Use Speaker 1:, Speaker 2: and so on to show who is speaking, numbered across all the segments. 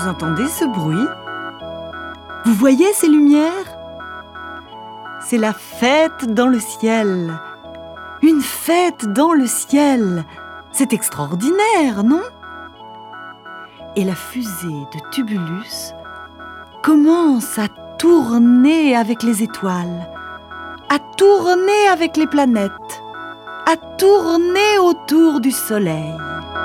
Speaker 1: vous entendez ce bruit? Vous voyez ces lumières? C'est la fête dans le ciel. Une fête dans le ciel. C'est extraordinaire, non? Et la fusée de Tubulus commence à tourner avec les étoiles, à tourner avec les planètes, à tourner autour du soleil.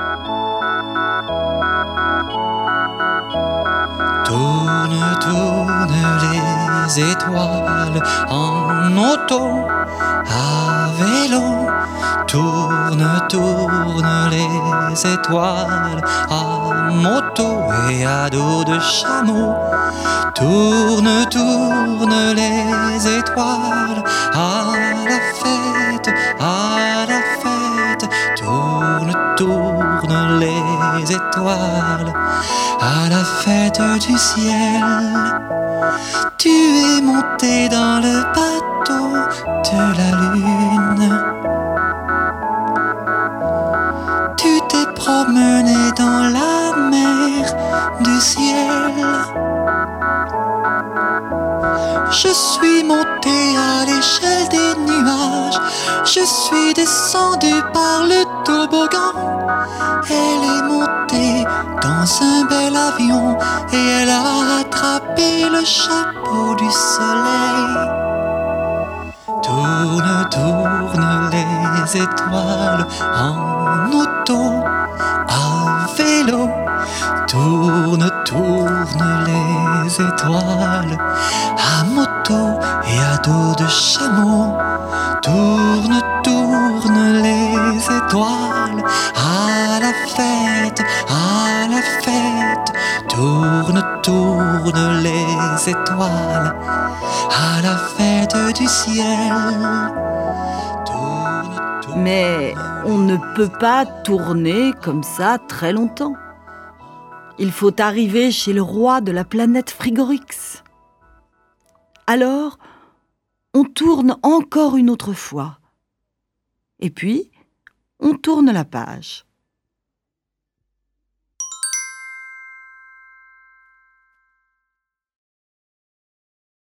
Speaker 2: Tourne, tourne les étoiles en auto, à vélo. Tourne, tourne les étoiles à moto et à dos de chameau. Tourne, tourne les étoiles à la fête, à la fête. Tourne, tourne les étoiles à la fête du ciel. Tu es monté dans le bateau de la lune. Tu t'es promené dans la mer du ciel. Je suis monté à l'échelle des nuages. Je suis descendu par le toboggan. Elle est montée dans un bel avion et elle a attrapé le chapeau du soleil. Tourne, tourne les étoiles en auto, à vélo. Tourne, tourne les étoiles à moto et à dos de chameau. Tourne, tourne les étoiles à la fête, à la fête. Tourne, tourne les étoiles à la fête du ciel. Tourne, tourne.
Speaker 1: Mais on ne peut pas tourner comme ça très longtemps. Il faut arriver chez le roi de la planète Frigorix. Alors, on tourne encore une autre fois. Et puis, on tourne la page.